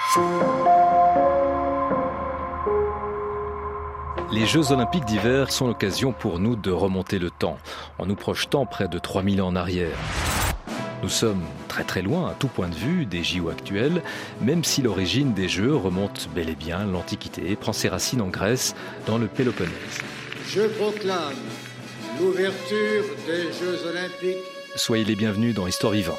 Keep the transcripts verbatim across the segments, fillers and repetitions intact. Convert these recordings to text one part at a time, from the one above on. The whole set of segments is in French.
Les Jeux Olympiques d'hiver sont l'occasion pour nous de remonter le temps, en nous projetant près de trois mille ans en arrière. Nous sommes très très loin, à tout point de vue, des J O actuels, même si l'origine des Jeux remonte bel et bien à l'Antiquité et prend ses racines en Grèce, dans le Péloponnèse. Je proclame l'ouverture des Jeux Olympiques. Soyez les bienvenus dans Histoire vivante.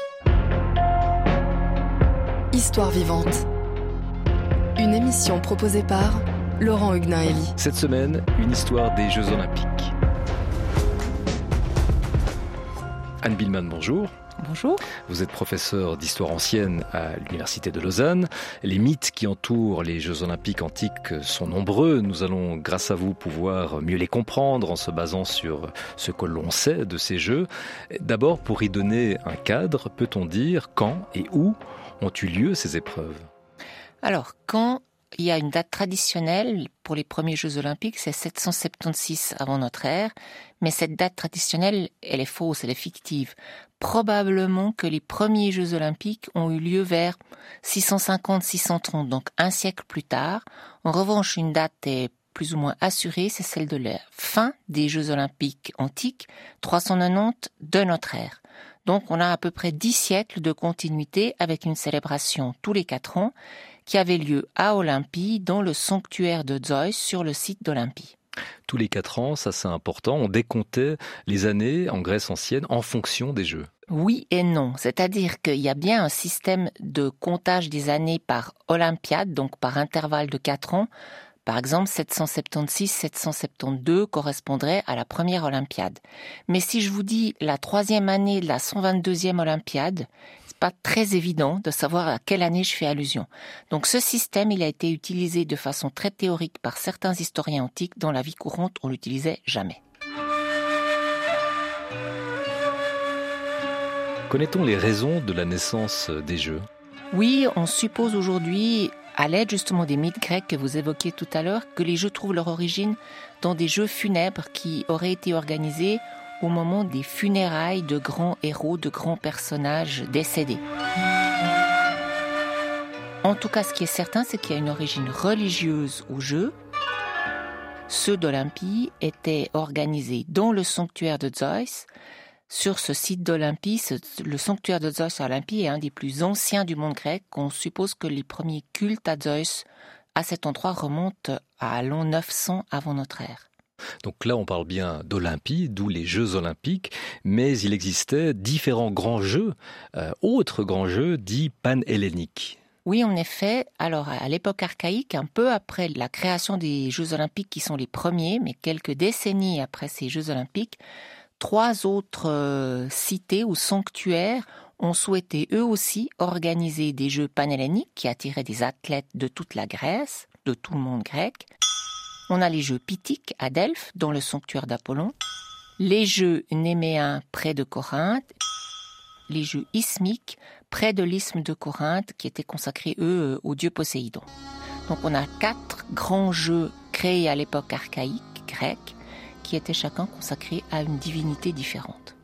Histoire vivante. Une émission proposée par Laurent Huguenin-Hélie. Cette semaine, une histoire des Jeux Olympiques. Anne Billman, bonjour. Bonjour. Vous êtes professeur d'histoire ancienne à l'Université de Lausanne. Les mythes qui entourent les Jeux Olympiques antiques sont nombreux. Nous allons, grâce à vous, pouvoir mieux les comprendre en se basant sur ce que l'on sait de ces Jeux. D'abord, pour y donner un cadre, peut-on dire quand et où ont eu lieu ces épreuves ? Alors, quand il y a une date traditionnelle pour les premiers Jeux Olympiques, c'est sept cent soixante-seize avant notre ère, mais cette date traditionnelle, elle est fausse, elle est fictive. Probablement que les premiers Jeux Olympiques ont eu lieu vers six cent cinquante six cent trente, donc un siècle plus tard. En revanche, une date est plus ou moins assurée, c'est celle de la fin des Jeux Olympiques antiques, trois cent quatre-vingt-dix de notre ère. Donc on a à peu près dix siècles de continuité avec une célébration tous les quatre ans qui avait lieu à Olympie, dans le sanctuaire de Zeus sur le site d'Olympie. Tous les quatre ans, ça c'est important, on décomptait les années en Grèce ancienne en fonction des Jeux. Oui et non, c'est-à-dire qu'il y a bien un système de comptage des années par Olympiade, donc par intervalle de quatre ans. Par exemple, sept cent soixante-seize sept cent soixante-douze correspondrait à la première Olympiade. Mais si je vous dis la troisième année de la cent vingt-deuxième Olympiade, c'est pas très évident de savoir à quelle année je fais allusion. Donc ce système, il a été utilisé de façon très théorique par certains historiens antiques. Dans la vie courante, on l'utilisait jamais. Connaît-on les raisons de la naissance des Jeux ? Oui, on suppose aujourd'hui, à l'aide justement des mythes grecs que vous évoquiez tout à l'heure, que les Jeux trouvent leur origine dans des jeux funèbres qui auraient été organisés au moment des funérailles de grands héros, de grands personnages décédés. En tout cas, ce qui est certain, c'est qu'il y a une origine religieuse aux Jeux. Ceux d'Olympie étaient organisés dans le sanctuaire de Zeus. Sur ce site d'Olympie, le sanctuaire de Zeus à Olympie est un des plus anciens du monde grec. On suppose que les premiers cultes à Zeus à cet endroit remontent à l'an neuf cents avant notre ère. Donc là, on parle bien d'Olympie, d'où les Jeux Olympiques, mais il existait différents grands jeux, euh, autres grands jeux dits pan-helléniques. Oui, en effet. Alors, à l'époque archaïque, un peu après la création des Jeux Olympiques qui sont les premiers, mais quelques décennies après ces Jeux Olympiques, trois autres euh, cités ou sanctuaires ont souhaité eux aussi organiser des Jeux panhelléniques qui attiraient des athlètes de toute la Grèce, de tout le monde grec. On a les Jeux pythiques à Delphes, dans le sanctuaire d'Apollon, les Jeux néméens près de Corinthe, les Jeux isthmiques près de l'isthme de Corinthe qui étaient consacrés eux au dieu Poséidon. Donc on a quatre grands jeux créés à l'époque archaïque grecque qui étaient chacun consacrés à une divinité différente.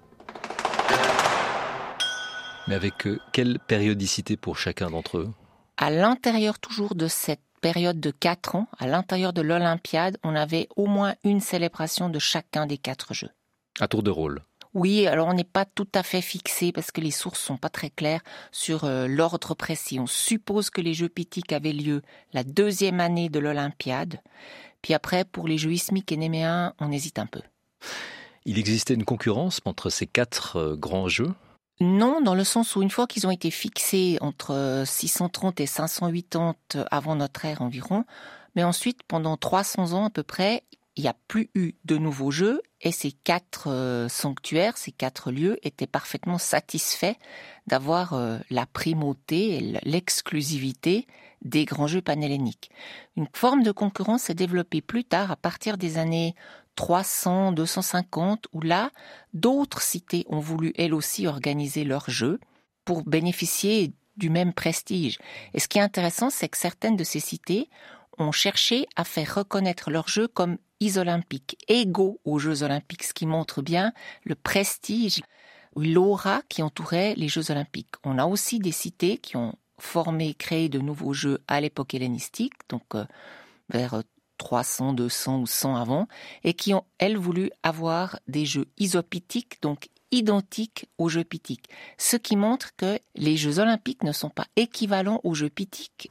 Mais avec euh, quelle périodicité pour chacun d'entre eux ? À l'intérieur toujours de cette période de quatre ans, à l'intérieur de l'Olympiade, on avait au moins une célébration de chacun des quatre jeux. À tour de rôle ? Oui, alors on n'est pas tout à fait fixé parce que les sources sont pas très claires sur euh, l'ordre précis. On suppose que les Jeux pythiques avaient lieu la deuxième année de l'Olympiade. Puis après, pour les Jeux isthmiques et néméens, on hésite un peu. Il existait une concurrence entre ces quatre euh, grands jeux ? Non, dans le sens où une fois qu'ils ont été fixés entre six cent trente et cinq cent quatre-vingt-dix avant notre ère environ, mais ensuite, pendant trois cents ans à peu près, il n'y a plus eu de nouveaux jeux et ces quatre euh, sanctuaires, ces quatre lieux étaient parfaitement satisfaits d'avoir euh, la primauté et l'exclusivité des grands jeux panhelléniques. Une forme de concurrence s'est développée plus tard à partir des années trois cents, deux cent cinquante, où là, d'autres cités ont voulu elles aussi organiser leurs jeux pour bénéficier du même prestige. Et ce qui est intéressant, c'est que certaines de ces cités ont cherché à faire reconnaître leurs jeux comme isolympiques, égaux aux Jeux olympiques, ce qui montre bien le prestige, l'aura qui entourait les Jeux olympiques. On a aussi des cités qui ont former, créer de nouveaux jeux à l'époque hellénistique, donc euh, vers trois cents, deux cents ou cent avant, et qui ont, elles, voulu avoir des jeux isopythiques, donc identiques aux jeux pythiques. Ce qui montre que les Jeux olympiques ne sont pas équivalents aux Jeux pythiques.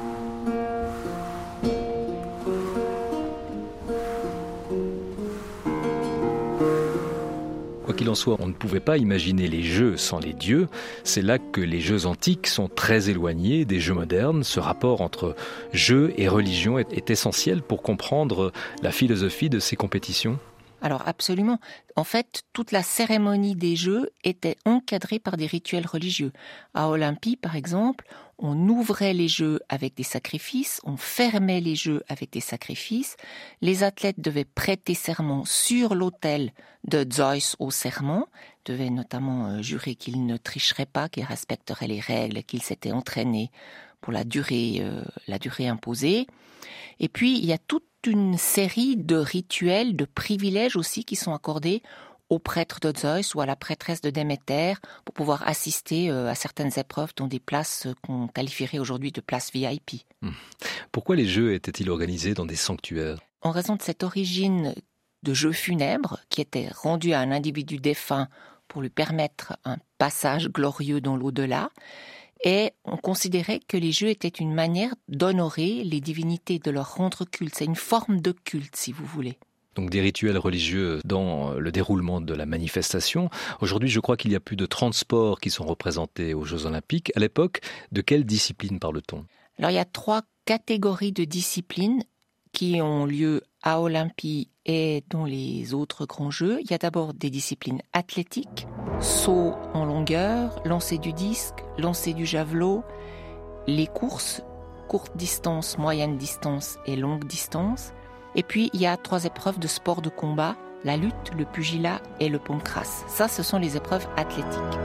Quoi qu'il en soit, on ne pouvait pas imaginer les jeux sans les dieux. C'est là que les jeux antiques sont très éloignés des jeux modernes. Ce rapport entre jeux et religion est, est essentiel pour comprendre la philosophie de ces compétitions. Alors absolument. En fait, toute la cérémonie des Jeux était encadrée par des rituels religieux. À Olympie, par exemple, on ouvrait les Jeux avec des sacrifices, on fermait les Jeux avec des sacrifices. Les athlètes devaient prêter serment sur l'autel de Zeus au serment, devaient notamment euh, jurer qu'ils ne tricheraient pas, qu'ils respecteraient les règles, qu'ils s'étaient entraînés pour la durée, euh, la durée imposée. Et puis, il y a toute une série de rituels, de privilèges aussi qui sont accordés au prêtre de Zeus ou à la prêtresse de Déméter pour pouvoir assister à certaines épreuves dont des places qu'on qualifierait aujourd'hui de places V I P. Pourquoi les jeux étaient-ils organisés dans des sanctuaires ? En raison de cette origine de jeux funèbres qui étaient rendus à un individu défunt pour lui permettre un passage glorieux dans l'au-delà, et on considérait que les jeux étaient une manière d'honorer les divinités, de leur rendre culte. C'est une forme de culte, si vous voulez. Donc des rituels religieux dans le déroulement de la manifestation. Aujourd'hui, je crois qu'il y a plus de trente sports qui sont représentés aux Jeux Olympiques. À l'époque, de quelle discipline parle-t-on ? Alors, il y a trois catégories de disciplines qui ont lieu à Olympie et dans les autres grands jeux. Il y a d'abord des disciplines athlétiques, saut en longueur, lancer du disque, lancer du javelot, les courses, courte distance, moyenne distance et longue distance. Et puis, il y a trois épreuves de sport de combat, la lutte, le pugilat et le pancrace. Ça, ce sont les épreuves athlétiques.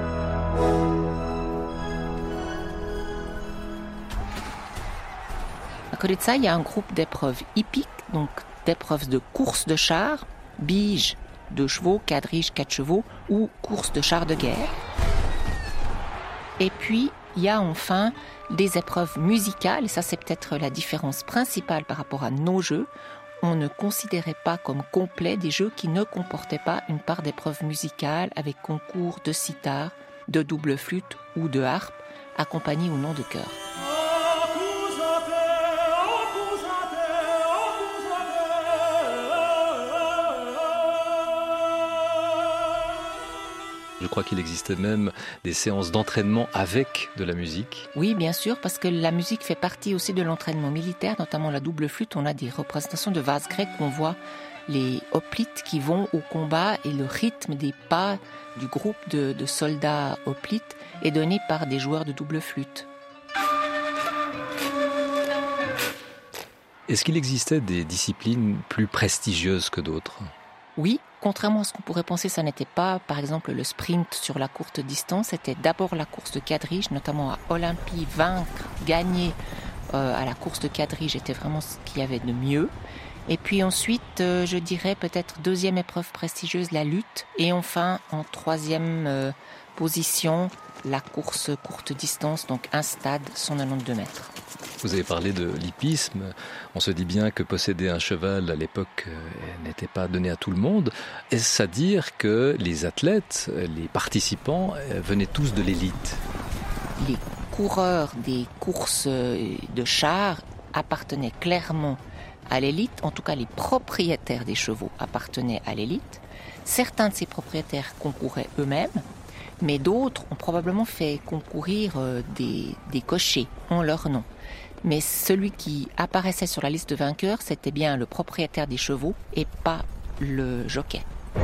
À côté de ça, il y a un groupe d'épreuves hippiques, donc d'épreuves de course de chars, biges, deux chevaux, quadriges, quatre chevaux, ou course de chars de guerre. Et puis, il y a enfin des épreuves musicales, et ça c'est peut-être la différence principale par rapport à nos jeux. On ne considérait pas comme complets des jeux qui ne comportaient pas une part d'épreuves musicales avec concours de sitar, de double flûte ou de harpe, accompagnés ou non de chœur. Je crois qu'il existait même des séances d'entraînement avec de la musique. Oui, bien sûr, parce que la musique fait partie aussi de l'entraînement militaire, notamment la double flûte. On a des représentations de vases grecs où on voit les hoplites qui vont au combat et le rythme des pas du groupe de, de soldats hoplites est donné par des joueurs de double flûte. Est-ce qu'il existait des disciplines plus prestigieuses que d'autres ? Oui, contrairement à ce qu'on pourrait penser, ça n'était pas, par exemple, le sprint sur la courte distance, c'était d'abord la course de quadrige, notamment à Olympie, vaincre, gagner euh, à la course de quadrige était vraiment ce qu'il y avait de mieux. Et puis ensuite, euh, je dirais peut-être deuxième épreuve prestigieuse, la lutte, et enfin, en troisième euh, position, la course courte distance, donc un stade, cent quatre-vingt-douze mètres. Vous avez parlé de l'hippisme. On se dit bien que posséder un cheval à l'époque euh, n'était pas donné à tout le monde. Est-ce à dire que les athlètes, les participants, euh, venaient tous de l'élite ? Les coureurs des courses de chars appartenaient clairement à l'élite. En tout cas, les propriétaires des chevaux appartenaient à l'élite. Certains de ces propriétaires concouraient eux-mêmes, mais d'autres ont probablement fait concourir euh, des, des cochers en leur nom. Mais celui qui apparaissait sur la liste de vainqueurs, c'était bien le propriétaire des chevaux et pas le jockey.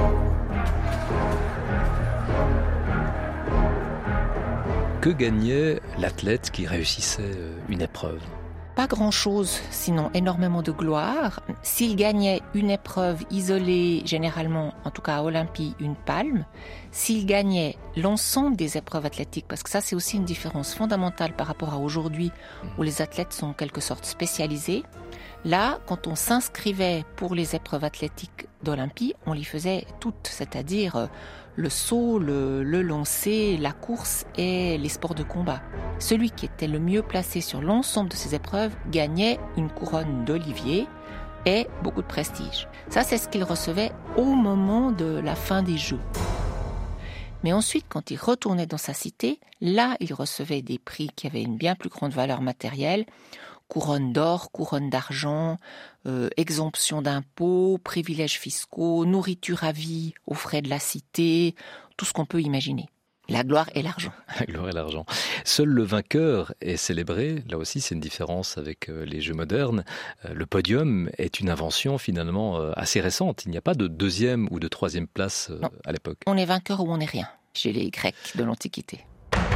Que gagnait l'athlète qui réussissait une épreuve ? Pas grand-chose, sinon énormément de gloire. S'il gagnait une épreuve isolée, généralement, en tout cas à Olympie, une palme. S'il gagnait l'ensemble des épreuves athlétiques, parce que ça c'est aussi une différence fondamentale par rapport à aujourd'hui, où les athlètes sont en quelque sorte spécialisés. Là, quand on s'inscrivait pour les épreuves athlétiques d'Olympie, on les faisait toutes, c'est-à-dire le saut, le, le lancer, la course et les sports de combat. Celui qui était le mieux placé sur l'ensemble de ces épreuves gagnait une couronne d'olivier et beaucoup de prestige. Ça, c'est ce qu'il recevait au moment de la fin des Jeux. Mais ensuite, quand il retournait dans sa cité, là, il recevait des prix qui avaient une bien plus grande valeur matérielle. Couronne d'or, couronne d'argent, euh, exemption d'impôts, privilèges fiscaux, nourriture à vie aux frais de la cité, tout ce qu'on peut imaginer. La gloire et l'argent. La gloire et l'argent. Seul le vainqueur est célébré. Là aussi, c'est une différence avec les Jeux modernes. Le podium est une invention finalement assez récente. Il n'y a pas de deuxième ou de troisième place non. à l'époque. On est vainqueur ou on n'est rien, chez les Grecs de l'Antiquité.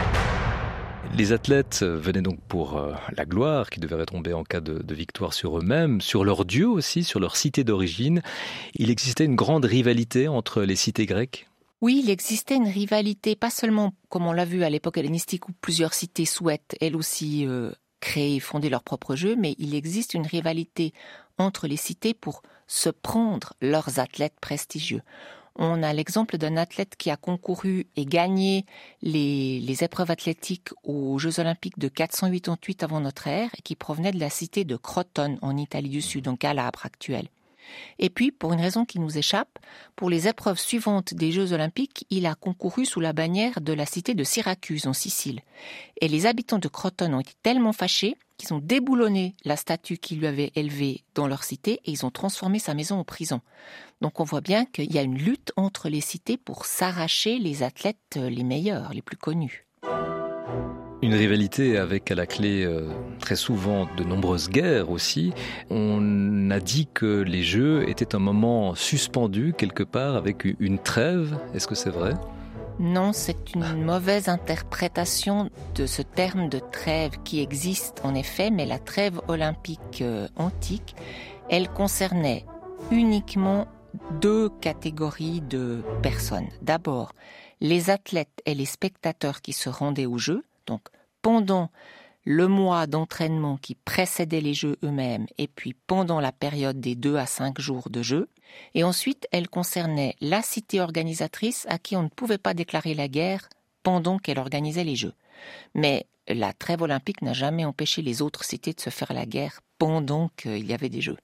Les athlètes venaient donc pour la gloire qui devait retomber en cas de, de victoire sur eux-mêmes, sur leur dieu aussi, sur leur cité d'origine. Il existait une grande rivalité entre les cités grecques. Oui, il existait une rivalité, pas seulement comme on l'a vu à l'époque hellénistique où plusieurs cités souhaitent elles aussi euh, créer et fonder leur propre jeu, mais il existe une rivalité entre les cités pour se prendre leurs athlètes prestigieux. On a l'exemple d'un athlète qui a concouru et gagné les, les épreuves athlétiques aux Jeux Olympiques de quatre cent quatre-vingt-huit avant notre ère et qui provenait de la cité de Crotone en Italie du Sud, en Calabre actuelle. Et puis, pour une raison qui nous échappe, pour les épreuves suivantes des Jeux Olympiques, il a concouru sous la bannière de la cité de Syracuse, en Sicile. Et les habitants de Crotone ont été tellement fâchés qu'ils ont déboulonné la statue qu'ils lui avaient élevée dans leur cité et ils ont transformé sa maison en prison. Donc on voit bien qu'il y a une lutte entre les cités pour s'arracher les athlètes les meilleurs, les plus connus. Une rivalité avec à la clé euh, très souvent de nombreuses guerres aussi. On a dit que les Jeux étaient un moment suspendu quelque part avec une trêve. Est-ce que c'est vrai ? Non, c'est une mauvaise interprétation de ce terme de trêve qui existe en effet, mais la trêve olympique euh, antique, elle concernait uniquement deux catégories de personnes. D'abord, les athlètes et les spectateurs qui se rendaient aux Jeux. Donc, pendant le mois d'entraînement qui précédait les Jeux eux-mêmes et puis pendant la période des deux à cinq jours de Jeux. Et ensuite, elle concernait la cité organisatrice à qui on ne pouvait pas déclarer la guerre pendant qu'elle organisait les Jeux. Mais la trêve olympique n'a jamais empêché les autres cités de se faire la guerre pendant qu'il y avait des Jeux.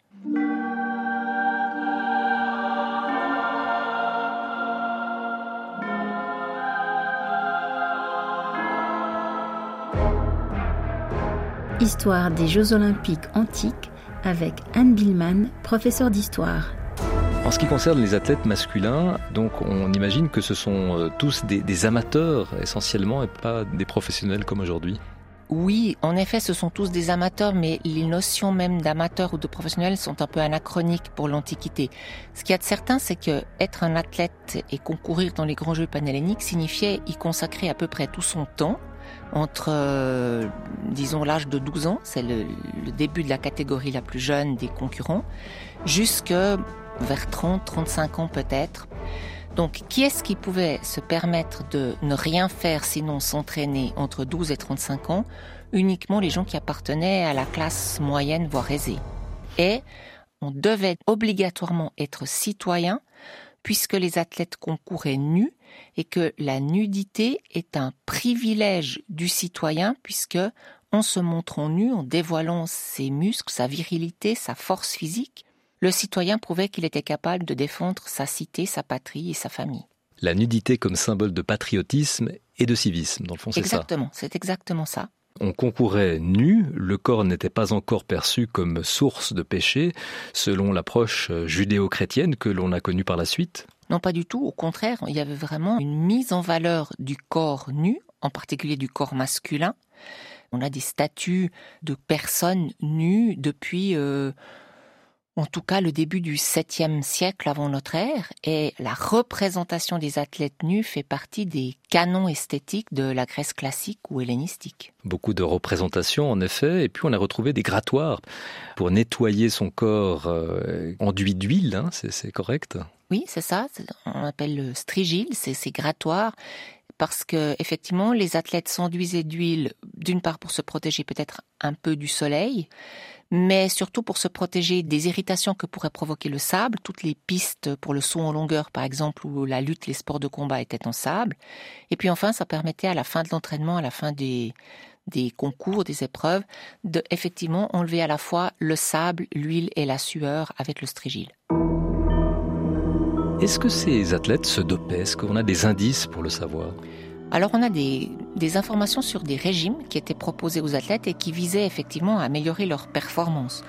Histoire des Jeux Olympiques antiques avec Anne Billman, professeure d'histoire. En ce qui concerne les athlètes masculins, donc on imagine que ce sont tous des, des amateurs essentiellement et pas des professionnels comme aujourd'hui. Oui, en effet, ce sont tous des amateurs, mais les notions même d'amateurs ou de professionnels sont un peu anachroniques pour l'Antiquité. Ce qu'il y a de certain, c'est que être un athlète et concourir dans les grands Jeux panhelléniques signifiait y consacrer à peu près tout son temps, entre, euh, disons, l'âge de douze ans, c'est le, le début de la catégorie la plus jeune des concurrents, jusque vers trente, trente-cinq ans peut-être. Donc, qui est-ce qui pouvait se permettre de ne rien faire sinon s'entraîner entre douze et trente-cinq ans? Uniquement les gens qui appartenaient à la classe moyenne, voire aisée. Et on devait obligatoirement être citoyen, puisque les athlètes concouraient nus, et que la nudité est un privilège du citoyen, puisque en se montrant nu, en dévoilant ses muscles, sa virilité, sa force physique, le citoyen prouvait qu'il était capable de défendre sa cité, sa patrie et sa famille. La nudité comme symbole de patriotisme et de civisme, dans le fond, c'est ça. Exactement, c'est exactement ça. On concourait nu, le corps n'était pas encore perçu comme source de péché, selon l'approche judéo-chrétienne que l'on a connue par la suite. Non, pas du tout. Au contraire, il y avait vraiment une mise en valeur du corps nu, en particulier du corps masculin. On a des statues de personnes nues depuis... Euh, en tout cas le début du septième siècle avant notre ère, et la représentation des athlètes nus fait partie des canons esthétiques de la Grèce classique ou hellénistique. Beaucoup de représentations en effet, et puis on a retrouvé des grattoirs pour nettoyer son corps euh, enduit d'huile, hein, c'est, c'est correct ? Oui, c'est ça, c'est, on appelle le strigile, c'est ces grattoirs parce que effectivement, les athlètes s'enduisaient d'huile, d'une part pour se protéger peut-être un peu du soleil, mais surtout pour se protéger des irritations que pourrait provoquer le sable, toutes les pistes pour le saut en longueur par exemple, où la lutte, les sports de combat étaient en sable. Et puis enfin, ça permettait à la fin de l'entraînement, à la fin des, des concours, des épreuves, de effectivement enlever à la fois le sable, l'huile et la sueur avec le strigile. Est-ce que ces athlètes se dopaient? Est-ce qu'on a des indices pour le savoir? Alors on a des, des informations sur des régimes qui étaient proposés aux athlètes et qui visaient effectivement à améliorer leur performance.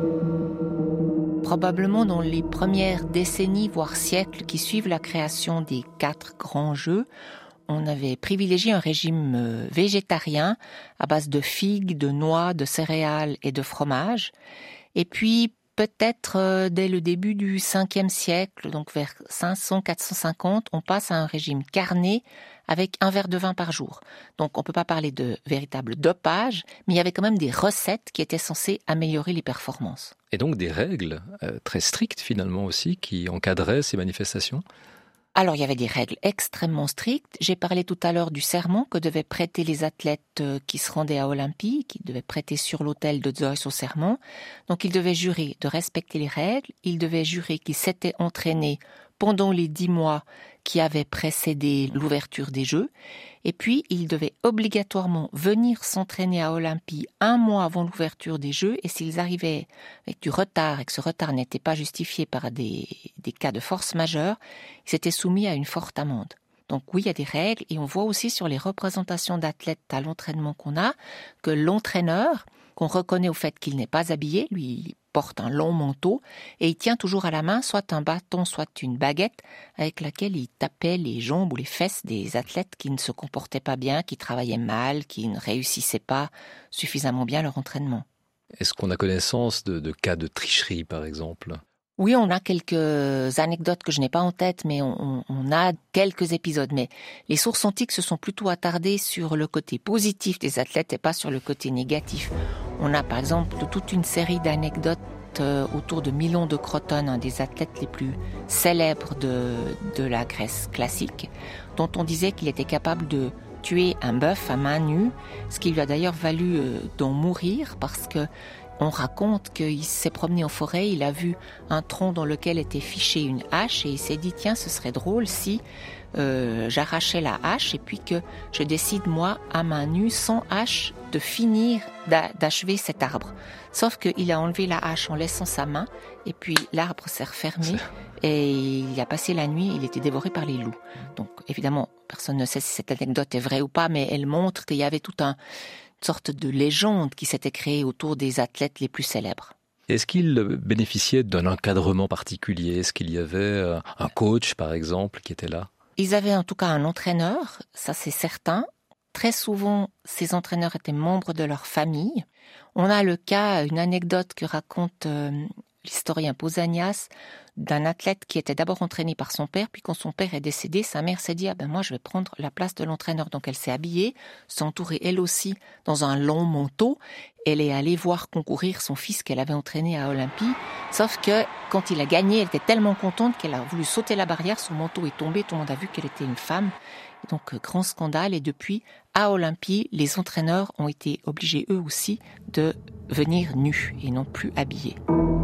Probablement dans les premières décennies, voire siècles qui suivent la création des quatre grands jeux, on avait privilégié un régime végétarien à base de figues, de noix, de céréales et de fromage. Et puis peut-être euh, dès le début du cinquième siècle, donc vers cinq cents à quatre cent cinquante, on passe à un régime carné avec un verre de vin par jour. Donc on ne peut pas parler de véritable dopage, mais il y avait quand même des recettes qui étaient censées améliorer les performances. Et donc des règles euh, très strictes finalement aussi qui encadraient ces manifestations? Alors, il y avait des règles extrêmement strictes. J'ai parlé tout à l'heure du serment que devaient prêter les athlètes qui se rendaient à Olympie, qui devaient prêter sur l'autel de Zeus au serment. Donc, ils devaient jurer de respecter les règles. Ils devaient jurer qu'ils s'étaient entraînés pendant les dix mois qui avaient précédé l'ouverture des Jeux. Et puis, ils devaient obligatoirement venir s'entraîner à Olympie un mois avant l'ouverture des Jeux. Et s'ils arrivaient avec du retard et que ce retard n'était pas justifié par des, des cas de force majeure, ils étaient soumis à une forte amende. Donc oui, il y a des règles. Et on voit aussi sur les représentations d'athlètes à l'entraînement qu'on a que l'entraîneur, qu'on reconnaît au fait qu'il n'est pas habillé, lui, il porte un long manteau et il tient toujours à la main soit un bâton, soit une baguette avec laquelle il tapait les jambes ou les fesses des athlètes qui ne se comportaient pas bien, qui travaillaient mal, qui ne réussissaient pas suffisamment bien leur entraînement. Est-ce qu'on a connaissance de, de cas de tricherie, par exemple ? Oui, on a quelques anecdotes que je n'ai pas en tête, mais on, on a quelques épisodes. Mais les sources antiques se sont plutôt attardées sur le côté positif des athlètes et pas sur le côté négatif. On a par exemple toute une série d'anecdotes autour de Milon de Crotone, un des athlètes les plus célèbres de, de la Grèce classique, dont on disait qu'il était capable de tuer un bœuf à main nue, ce qui lui a d'ailleurs valu d'en mourir parce que on raconte qu'il s'est promené en forêt, il a vu un tronc dans lequel était fichée une hache et il s'est dit tiens, ce serait drôle si euh, j'arrachais la hache et puis que je décide moi à main nue sans hache de finir d'achever cet arbre. Sauf qu'il a enlevé la hache en laissant sa main et puis l'arbre s'est refermé et il a passé la nuit, il était dévoré par les loups. Donc évidemment, personne ne sait si cette anecdote est vraie ou pas, mais elle montre qu'il y avait tout un sorte de légende qui s'était créée autour des athlètes les plus célèbres. Est-ce qu'ils bénéficiaient d'un encadrement particulier ? Est-ce qu'il y avait un coach, par exemple, qui était là ? Ils avaient en tout cas un entraîneur, ça c'est certain. Très souvent, ces entraîneurs étaient membres de leur famille. On a le cas, une anecdote que raconte euh, l'historien Pausanias, d'un athlète qui était d'abord entraîné par son père, puis quand son père est décédé, sa mère s'est dit ah ben moi je vais prendre la place de l'entraîneur. Donc elle s'est habillée, s'est entourée elle aussi dans un long manteau. Elle est allée voir concourir son fils qu'elle avait entraîné à Olympie. Sauf que quand il a gagné, elle était tellement contente qu'elle a voulu sauter la barrière, son manteau est tombé, tout le monde a vu qu'elle était une femme. Et donc grand scandale, et depuis à Olympie, les entraîneurs ont été obligés eux aussi de venir nus et non plus habillés.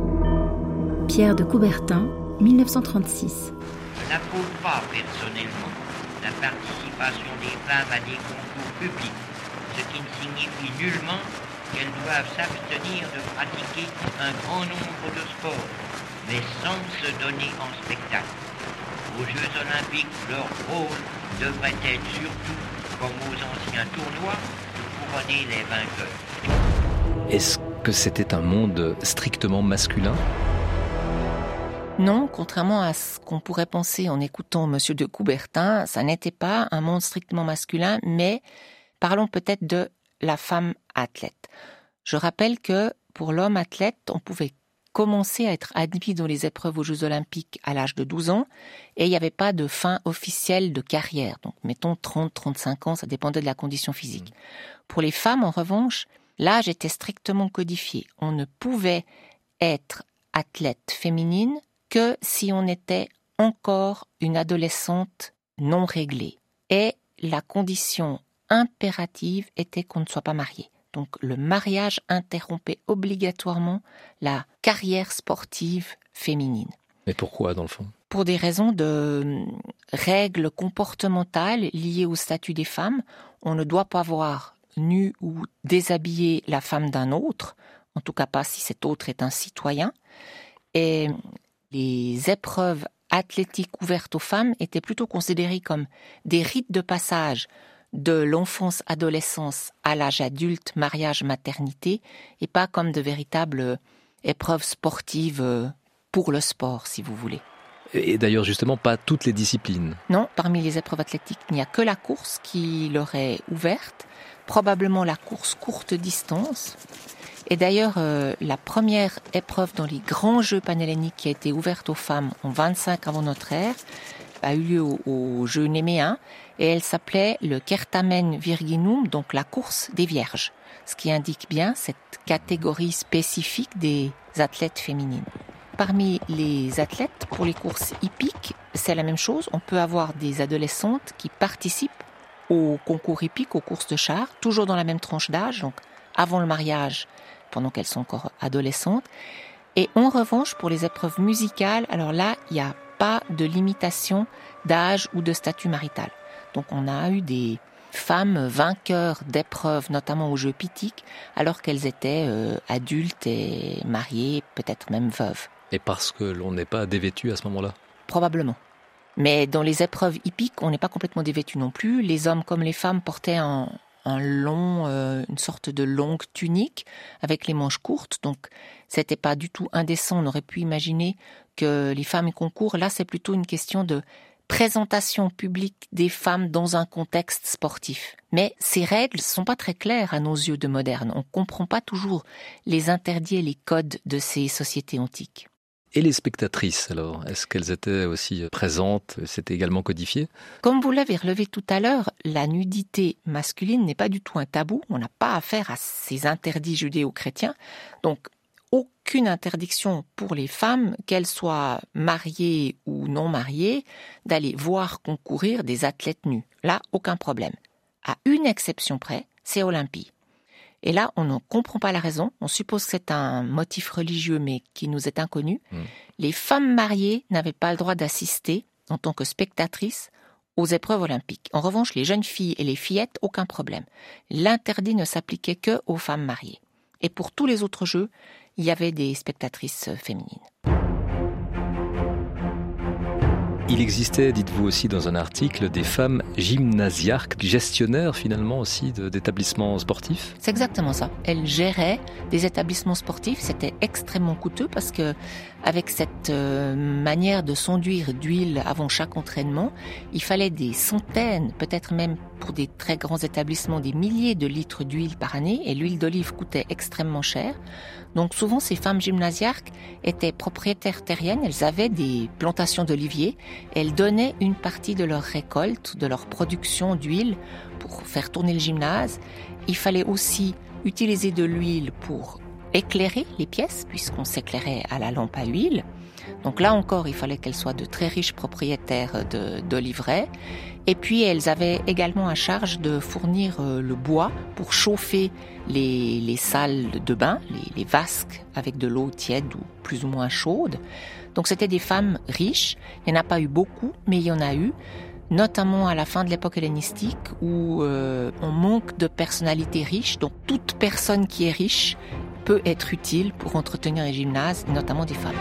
Pierre de Coubertin, dix-neuf cent trente-six. Je n'approuve pas personnellement la participation des femmes à des concours publics, ce qui ne signifie nullement qu'elles doivent s'abstenir de pratiquer un grand nombre de sports, mais sans se donner en spectacle. Aux Jeux Olympiques, leur rôle devrait être surtout, comme aux anciens tournois, de couronner les vainqueurs. Est-ce que c'était un monde strictement masculin ? Non, contrairement à ce qu'on pourrait penser en écoutant Monsieur de Coubertin, ça n'était pas un monde strictement masculin, mais parlons peut-être de la femme athlète. Je rappelle que pour l'homme athlète, on pouvait commencer à être admis dans les épreuves aux Jeux Olympiques à l'âge de douze ans et il n'y avait pas de fin officielle de carrière. Donc mettons trente à trente-cinq ans, ça dépendait de la condition physique. Pour les femmes, en revanche, l'âge était strictement codifié. On ne pouvait être athlète féminine que si on était encore une adolescente non réglée. Et la condition impérative était qu'on ne soit pas marié. Donc le mariage interrompait obligatoirement la carrière sportive féminine. Mais pourquoi, dans le fond ? Pour des raisons de règles comportementales liées au statut des femmes. On ne doit pas voir nue ou déshabiller la femme d'un autre, en tout cas pas si cet autre est un citoyen. Et les épreuves athlétiques ouvertes aux femmes étaient plutôt considérées comme des rites de passage de l'enfance-adolescence à l'âge adulte, mariage, maternité, et pas comme de véritables épreuves sportives pour le sport, si vous voulez. Et d'ailleurs, justement, pas toutes les disciplines. Non, parmi les épreuves athlétiques, il n'y a que la course qui leur est ouverte, probablement la course courte distance. Et d'ailleurs, euh, la première épreuve dans les grands Jeux panhelléniques qui a été ouverte aux femmes en vingt-cinq avant notre ère a eu lieu au, au Jeux néméens et elle s'appelait le Certamen Virginum, donc la course des vierges, ce qui indique bien cette catégorie spécifique des athlètes féminines. Parmi les athlètes, pour les courses hippiques, c'est la même chose. On peut avoir des adolescentes qui participent aux concours hippiques, aux courses de chars, toujours dans la même tranche d'âge, donc avant le mariage, pendant qu'elles sont encore adolescentes. Et en revanche, pour les épreuves musicales, alors là, il n'y a pas de limitation d'âge ou de statut marital. Donc on a eu des femmes vainqueurs d'épreuves, notamment aux Jeux pittiques, alors qu'elles étaient euh, adultes et mariées, peut-être même veuves. Et parce que l'on n'est pas dévêtu à ce moment-là ? Probablement. Mais dans les épreuves hippiques, on n'est pas complètement dévêtu non plus. Les hommes comme les femmes portaient un, un long, euh, une sorte de longue tunique avec les manches courtes. Donc, c'était pas du tout indécent. On aurait pu imaginer que les femmes concourent. Là, c'est plutôt une question de présentation publique des femmes dans un contexte sportif. Mais ces règles ne sont pas très claires à nos yeux de modernes. On ne comprend pas toujours les interdits et les codes de ces sociétés antiques. Et les spectatrices, alors, est-ce qu'elles étaient aussi présentes ? C'était également codifié ? Comme vous l'avez relevé tout à l'heure, la nudité masculine n'est pas du tout un tabou. On n'a pas affaire à ces interdits judéo-chrétiens. Donc, aucune interdiction pour les femmes, qu'elles soient mariées ou non mariées, d'aller voir concourir des athlètes nus. Là, aucun problème. À une exception près, c'est Olympie. Et là, on ne comprend pas la raison. On suppose que c'est un motif religieux, mais qui nous est inconnu. Mmh. Les femmes mariées n'avaient pas le droit d'assister, en tant que spectatrices, aux épreuves olympiques. En revanche, les jeunes filles et les fillettes, aucun problème. L'interdit ne s'appliquait que aux femmes mariées. Et pour tous les autres jeux, il y avait des spectatrices féminines. Il existait, dites-vous aussi dans un article, des femmes gymnasiarques, gestionnaires finalement aussi de, d'établissements sportifs. C'est exactement ça. Elles géraient des établissements sportifs. C'était extrêmement coûteux parce que avec cette euh, manière de s'enduire d'huile avant chaque entraînement, il fallait des centaines, peut-être même pour des très grands établissements, des milliers de litres d'huile par année. Et l'huile d'olive coûtait extrêmement cher. Donc souvent, ces femmes gymnasiarques étaient propriétaires terriennes. Elles avaient des plantations d'oliviers. Elles donnaient une partie de leur récolte, de leur production d'huile pour faire tourner le gymnase. Il fallait aussi utiliser de l'huile pour éclairer les pièces, puisqu'on s'éclairait à la lampe à huile. Donc là encore, il fallait qu'elles soient de très riches propriétaires de, d'oliveraies. Et puis, elles avaient également à charge de fournir euh, le bois pour chauffer les, les salles de bain, les, les vasques avec de l'eau tiède ou plus ou moins chaude. Donc, c'était des femmes riches. Il n'y en a pas eu beaucoup, mais il y en a eu, notamment à la fin de l'époque hellénistique où euh, on manque de personnalités riches. Donc, toute personne qui est riche peut être utile pour entretenir les gymnases, notamment des femmes.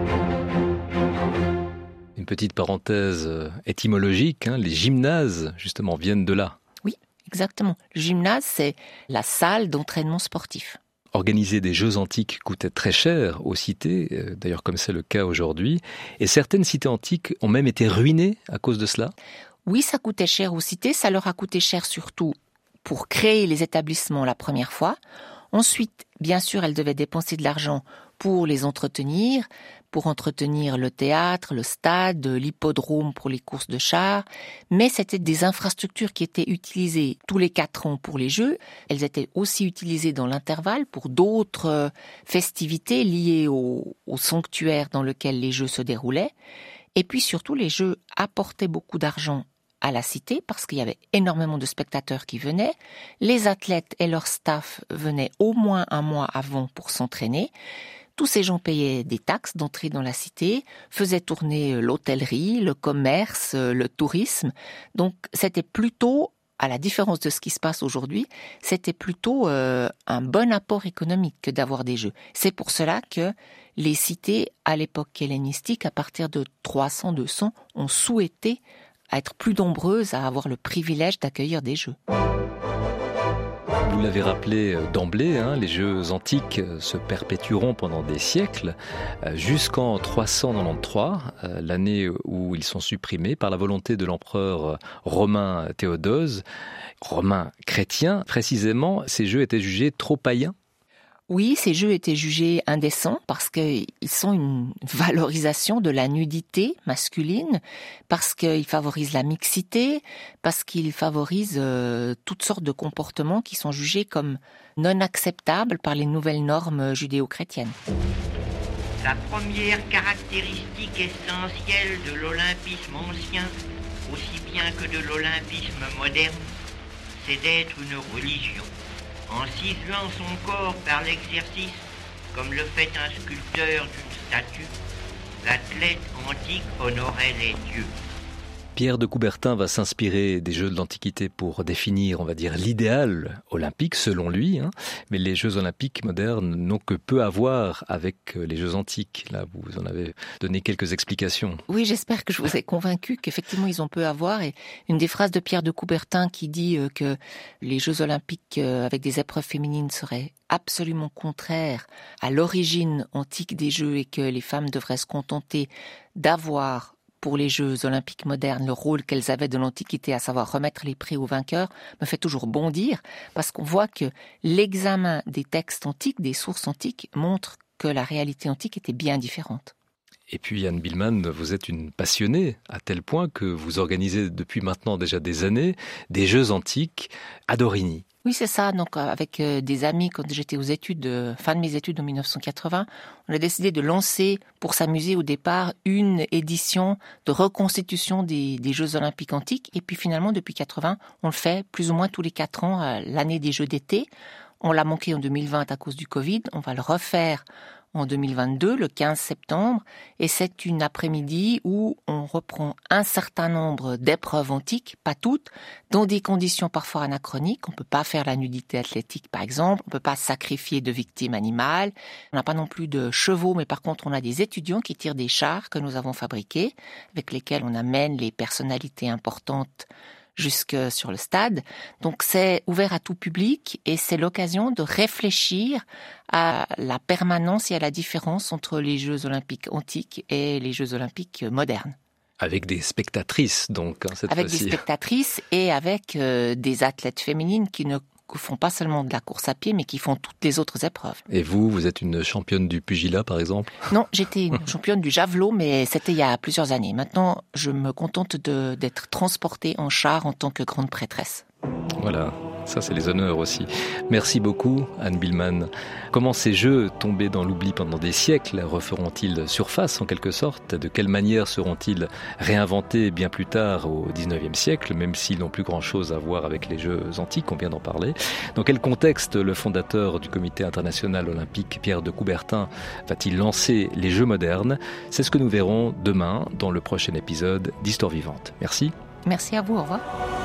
Une petite parenthèse étymologique, hein, les gymnases, justement, viennent de là. Oui, exactement. Le gymnase, c'est la salle d'entraînement sportif. Organiser des jeux antiques coûtait très cher aux cités, d'ailleurs comme c'est le cas aujourd'hui, et certaines cités antiques ont même été ruinées à cause de cela. Oui, ça coûtait cher aux cités, ça leur a coûté cher surtout pour créer les établissements la première fois. Ensuite, bien sûr, elles devaient dépenser de l'argent pour les entretenir, pour entretenir le théâtre, le stade, l'hippodrome pour les courses de chars. Mais c'était des infrastructures qui étaient utilisées tous les quatre ans pour les Jeux. Elles étaient aussi utilisées dans l'intervalle pour d'autres festivités liées au, au sanctuaire dans lequel les Jeux se déroulaient. Et puis surtout, les Jeux apportaient beaucoup d'argent à la Cité parce qu'il y avait énormément de spectateurs qui venaient. Les athlètes et leur staff venaient au moins un mois avant pour s'entraîner. Tous ces gens payaient des taxes d'entrée dans la Cité, faisaient tourner l'hôtellerie, le commerce, le tourisme. Donc c'était plutôt, à la différence de ce qui se passe aujourd'hui, c'était plutôt euh, un bon apport économique que d'avoir des jeux. C'est pour cela que les cités, à l'époque hellénistique, à partir de trois cents deux cents, ont souhaité être plus nombreuses à avoir le privilège d'accueillir des jeux. Vous l'avez rappelé d'emblée, hein, les Jeux antiques se perpétueront pendant des siècles, euh, jusqu'en trois cent quatre-vingt-treize, euh, l'année où ils sont supprimés par la volonté de l'empereur romain Théodose, romain chrétien. Précisément, ces Jeux étaient jugés trop païens. Oui, ces jeux étaient jugés indécents parce qu'ils sont une valorisation de la nudité masculine, parce qu'ils favorisent la mixité, parce qu'ils favorisent euh, toutes sortes de comportements qui sont jugés comme non acceptables par les nouvelles normes judéo-chrétiennes. La première caractéristique essentielle de l'olympisme ancien, aussi bien que de l'olympisme moderne, c'est d'être une religion. En ciselant son corps par l'exercice, comme le fait un sculpteur d'une statue, l'athlète antique honorait les dieux. Pierre de Coubertin va s'inspirer des Jeux de l'Antiquité pour définir, on va dire, l'idéal olympique, selon lui. Hein. Mais les Jeux olympiques modernes n'ont que peu à voir avec les Jeux antiques. Là, vous en avez donné quelques explications. Oui, j'espère que je vous ai convaincu qu'effectivement, ils ont peu à voir. Et une des phrases de Pierre de Coubertin qui dit que les Jeux olympiques avec des épreuves féminines seraient absolument contraires à l'origine antique des Jeux et que les femmes devraient se contenter d'avoir pour les Jeux olympiques modernes, le rôle qu'elles avaient de l'Antiquité, à savoir remettre les prix aux vainqueurs, me fait toujours bondir, parce qu'on voit que l'examen des textes antiques, des sources antiques, montre que la réalité antique était bien différente. Et puis Anne Bihlmann, vous êtes une passionnée, à tel point que vous organisez depuis maintenant déjà des années des Jeux antiques à Dorigny. Oui, c'est ça. Donc, avec des amis, quand j'étais aux études, fin de mes études en dix-neuf cent quatre-vingts, on a décidé de lancer, pour s'amuser au départ, une édition de reconstitution des, des Jeux olympiques antiques. Et puis finalement, depuis quatre-vingts, on le fait plus ou moins tous les quatre ans, l'année des Jeux d'été. On l'a manqué en deux mille vingt à cause du Covid. On va le refaire en deux mille vingt-deux, le quinze septembre, et c'est une après-midi où on reprend un certain nombre d'épreuves antiques, pas toutes, dans des conditions parfois anachroniques. On peut pas faire la nudité athlétique, par exemple, on peut pas sacrifier de victimes animales, on n'a pas non plus de chevaux, mais par contre on a des étudiants qui tirent des chars que nous avons fabriqués, avec lesquels on amène les personnalités importantes jusque sur le stade. Donc c'est ouvert à tout public et c'est l'occasion de réfléchir à la permanence et à la différence entre les Jeux olympiques antiques et les Jeux olympiques modernes. Avec des spectatrices, donc, hein, cette avec fois-ci. Avec des spectatrices et avec euh, des athlètes féminines qui ne font pas seulement de la course à pied, mais qui font toutes les autres épreuves. Et vous, vous êtes une championne du pugilat, par exemple ? Non, j'étais une championne du javelot, mais c'était il y a plusieurs années. Maintenant, je me contente de, d'être transportée en char en tant que grande prêtresse. Voilà, ça c'est les honneurs aussi. Merci beaucoup Anne Bihlmann. Comment ces jeux tombés dans l'oubli pendant des siècles referont-ils surface en quelque sorte ? De quelle manière seront-ils réinventés bien plus tard au dix-neuvième siècle, même s'ils n'ont plus grand-chose à voir avec les jeux antiques, on vient d'en parler ? Dans quel contexte le fondateur du Comité international olympique, Pierre de Coubertin, va-t-il lancer les jeux modernes ? C'est ce que nous verrons demain dans le prochain épisode d'Histoire vivante. Merci. Merci à vous, au revoir.